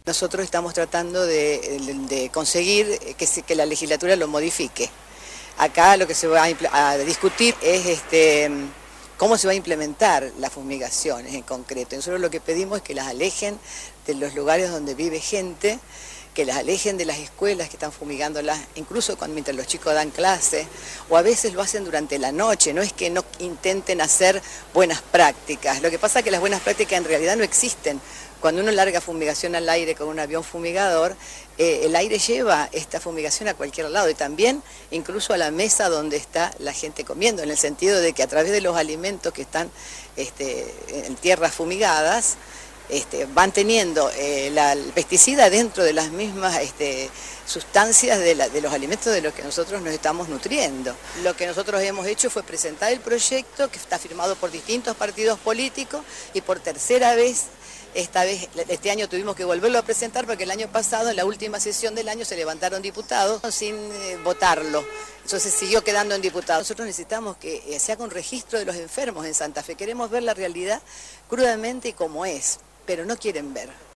Nosotros estamos tratando de conseguir que la legislatura lo modifique. Acá lo que se va a discutir es cómo se va a implementar las fumigaciones en concreto. Nosotros lo que pedimos es que las alejen de los lugares donde vive gente, que las alejen de las escuelas que están fumigándolas, incluso mientras los chicos dan clase, o a veces lo hacen durante la noche. No es que no intenten hacer buenas prácticas, lo que pasa es que las buenas prácticas en realidad no existen. Cuando uno larga fumigación al aire con un avión fumigador, el aire lleva esta fumigación a cualquier lado y también incluso a la mesa donde está la gente comiendo, en el sentido de que a través de los alimentos que están en tierras fumigadas, van teniendo el pesticida dentro de las mismas sustancias de los alimentos de los que nosotros nos estamos nutriendo. Lo que nosotros hemos hecho fue presentar el proyecto que está firmado por distintos partidos políticos y por tercera vez, este año tuvimos que volverlo a presentar porque el año pasado, en la última sesión del año, se levantaron diputados sin votarlo. Entonces siguió quedando en diputados. Nosotros necesitamos que se haga un registro de los enfermos en Santa Fe. Queremos ver la realidad crudamente y como es, pero no quieren ver.